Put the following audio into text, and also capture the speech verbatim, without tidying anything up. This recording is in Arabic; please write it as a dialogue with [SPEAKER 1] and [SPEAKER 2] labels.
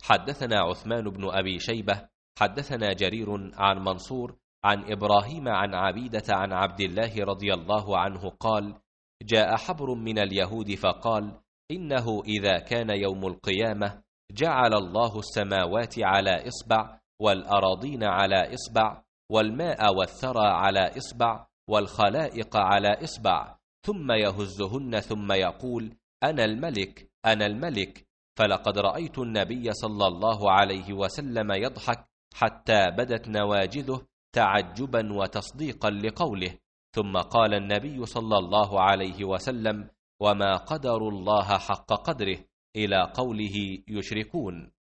[SPEAKER 1] حدثنا عثمان بن أبي شيبة حدثنا جرير عن منصور عن إبراهيم عن عبيدة عن عبد الله رضي الله عنه قال: جاء حبر من اليهود فقال: إنه إذا كان يوم القيامة جعل الله السماوات على إصبع، والأراضين على إصبع، والماء والثرى على إصبع، والخلائق على إصبع، ثم يهزهن ثم يقول: أنا الملك أنا الملك. فلقد رأيت النبي صلى الله عليه وسلم يضحك حتى بدت نواجذه تعجبا وتصديقا لقوله، ثم قال النبي صلى الله عليه وسلم: وما قدر الله حق قدره، إلى قوله: يشركون.